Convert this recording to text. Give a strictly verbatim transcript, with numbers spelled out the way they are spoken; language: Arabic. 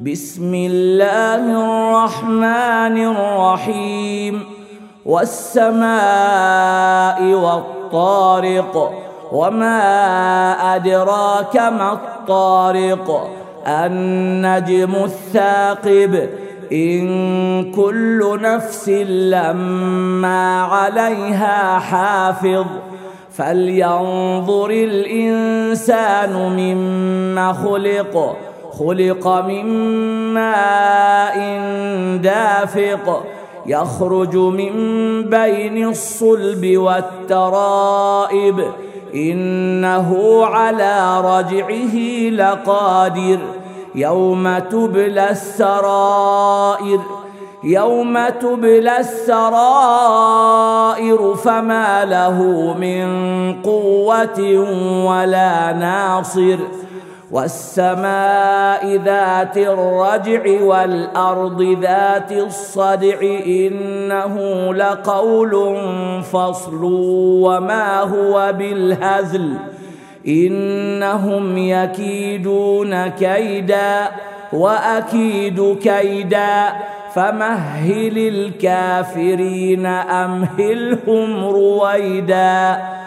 بسم الله الرحمن الرحيم والسماء والطارق وما أدراك ما الطارق النجم الثاقب إن كل نفس لما عليها حافظ فلينظر الإنسان مما خلق خلق من ماء دافق يخرج من بين الصلب والترائب إنه على رجعه لقادر يوم تبلى السرائر يوم تبلى السرائر فما له من قوة ولا ناصر والسماء ذات الرجع والأرض ذات الصدع إنه لقول فصل وما هو بالهزل إنهم يكيدون كيدا وأكيد كيدا فمهل الكافرين أمهلهم رويدا.